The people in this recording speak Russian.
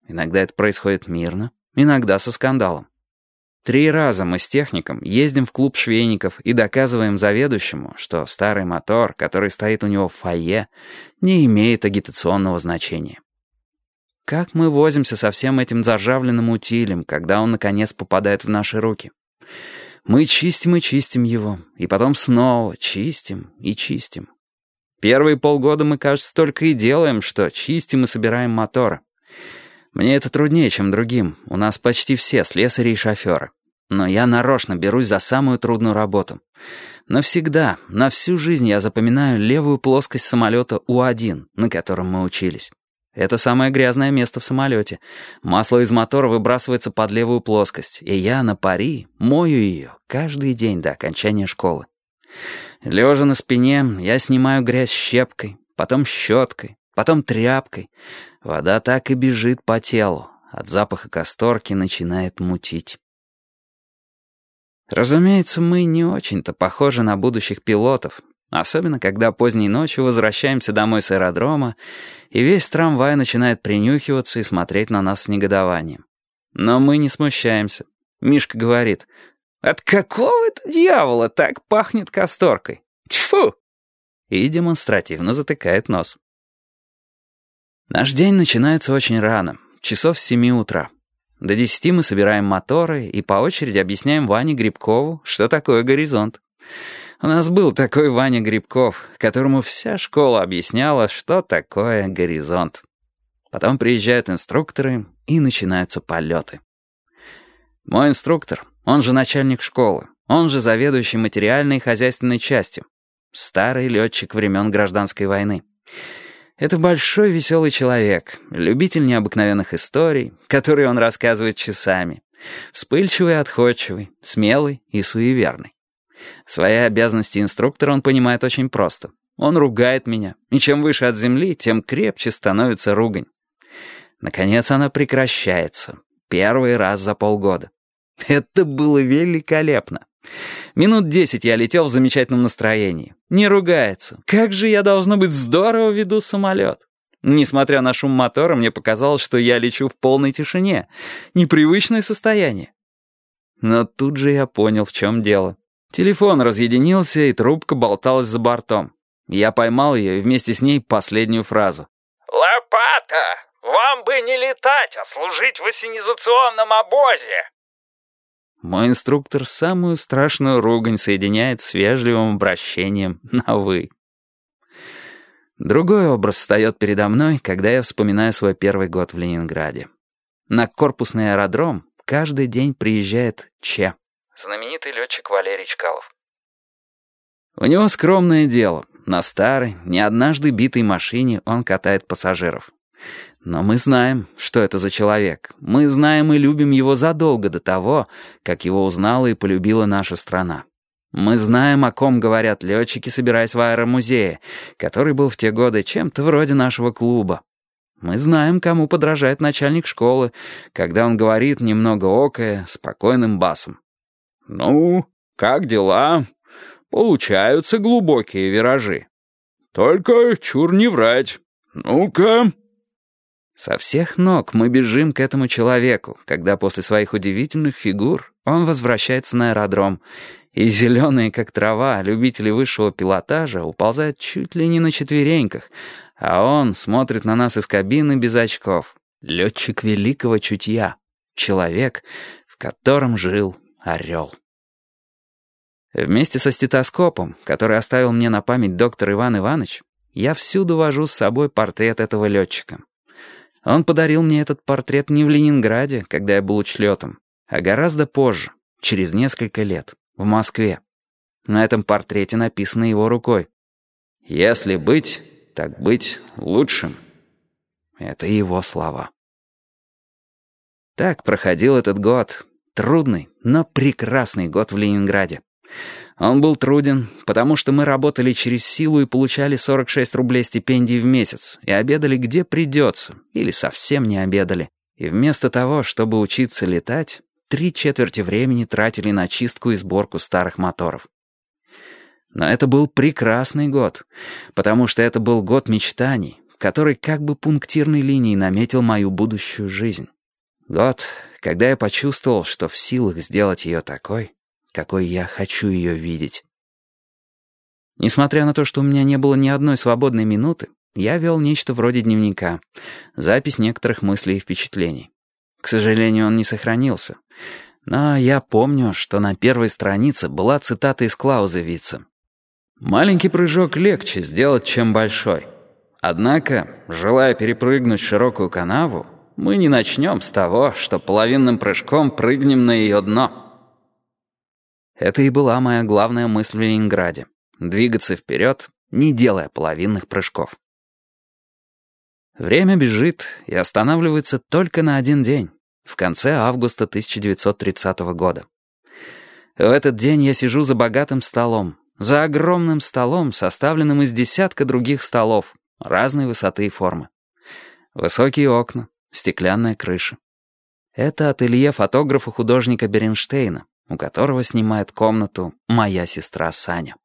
Иногда это происходит мирно, иногда со скандалом. 3 раза мы с техником ездим в клуб швейников и доказываем заведующему, что старый мотор, который стоит у него в фойе, не имеет агитационного значения. Как мы возимся со всем этим заржавленным утилем, когда он, наконец, попадает в наши руки? Мы чистим и чистим его, и потом снова чистим и чистим. Первые полгода мы, кажется, только и делаем, что чистим и собираем моторы. Мне это труднее, чем другим. У нас почти все слесари и шоферы. Но я нарочно берусь за самую трудную работу. Навсегда, на всю жизнь я запоминаю левую плоскость самолета У-1, на котором мы учились. Это самое грязное место в самолете. Масло из мотора выбрасывается под левую плоскость, и я на пари мою ее каждый день до окончания школы. Лежа на спине, я снимаю грязь щепкой, потом щеткой, потом тряпкой. Вода так и бежит по телу. От запаха касторки начинает мутить. Разумеется, мы не очень-то похожи на будущих пилотов, особенно когда поздней ночью возвращаемся домой с аэродрома, и весь трамвай начинает принюхиваться и смотреть на нас с негодованием. Но мы не смущаемся. Мишка говорит: «От какого это дьявола так пахнет касторкой? Тьфу!» И демонстративно затыкает нос. Наш день начинается очень рано, часов с 7 утра. До 10 мы собираем моторы и по очереди объясняем Ване Грибкову, что такое горизонт. У нас был такой Ваня Грибков, которому вся школа объясняла, что такое горизонт. Потом приезжают инструкторы, и начинаются полеты. Мой инструктор, он же начальник школы, он же заведующий материальной и хозяйственной частью. Старый летчик времен Гражданской войны. Это большой веселый человек, любитель необыкновенных историй, которые он рассказывает часами. Вспыльчивый и отходчивый, смелый и суеверный. Свои обязанности инструктора он понимает очень просто. Он ругает меня, и чем выше от земли, тем крепче становится ругань. Наконец она прекращается. Первый раз за полгода. Это было великолепно. Минут 10 я летел в замечательном настроении. Не ругается. Как же я, должно быть, здорово веду самолет. Несмотря на шум мотора, мне показалось, что я лечу в полной тишине. Непривычное состояние. Но тут же я понял, в чем дело. Телефон разъединился, и трубка болталась за бортом. Я поймал ее и вместе с ней последнюю фразу. «Лопата! Вам бы не летать, а служить в ассенизационном обозе!» Мой инструктор самую страшную ругань соединяет с вежливым обращением на «вы». Другой образ встает передо мной, когда я вспоминаю свой первый год в Ленинграде. На корпусный аэродром каждый день приезжает Че, знаменитый летчик Валерий Чкалов. У него скромное дело. На старой, не однажды битой машине он катает пассажиров. Но мы знаем, что это за человек. Мы знаем и любим его задолго до того, как его узнала и полюбила наша страна. Мы знаем, о ком говорят летчики, собираясь в аэромузее, который был в те годы чем-то вроде нашего клуба. Мы знаем, кому подражает начальник школы, когда он говорит, немного окая, спокойным басом: «Ну, как дела? Получаются глубокие виражи. Только чур не врать. Ну-ка». Со всех ног мы бежим к этому человеку, когда после своих удивительных фигур он возвращается на аэродром, и зеленые, как трава, любители высшего пилотажа уползают чуть ли не на четвереньках, а он смотрит на нас из кабины без очков. Летчик великого чутья. Человек, в котором жил орел. Вместе со стетоскопом, который оставил мне на память доктор Иван Иванович, я всюду вожу с собой портрет этого летчика. Он подарил мне этот портрет не в Ленинграде, когда я был учлетом, а гораздо позже, через несколько лет, в Москве. На этом портрете написано его рукой: «Если быть, так быть лучшим». Это его слова. Так проходил этот год. Трудный, но прекрасный год в Ленинграде. Он был труден, потому что мы работали через силу и получали 46 рублей стипендий в месяц, и обедали где придется, или совсем не обедали. И вместо того, чтобы учиться летать, 3/4 времени тратили на чистку и сборку старых моторов. Но это был прекрасный год, потому что это был год мечтаний, который как бы пунктирной линией наметил мою будущую жизнь. Год, когда я почувствовал, что в силах сделать ее такой, какой я хочу ее видеть. Несмотря на то, что у меня не было ни одной свободной минуты, я вел нечто вроде дневника, запись некоторых мыслей и впечатлений. К сожалению, он не сохранился. Но я помню, что на первой странице была цитата из Клаузевица. «Маленький прыжок легче сделать, чем большой. Однако, желая перепрыгнуть широкую канаву, мы не начнем с того, что половинным прыжком прыгнем на ее дно». Это и была моя главная мысль в Ленинграде. Двигаться вперед, не делая половинных прыжков. Время бежит и останавливается только на один день, в конце августа 1930 года. В этот день я сижу за богатым столом, за огромным столом, составленным из десятка других столов, разной высоты и формы. Высокие окна, стеклянная крыша. Это ателье фотографа-художника Беренштейна, у которого снимает комнату моя сестра Саня.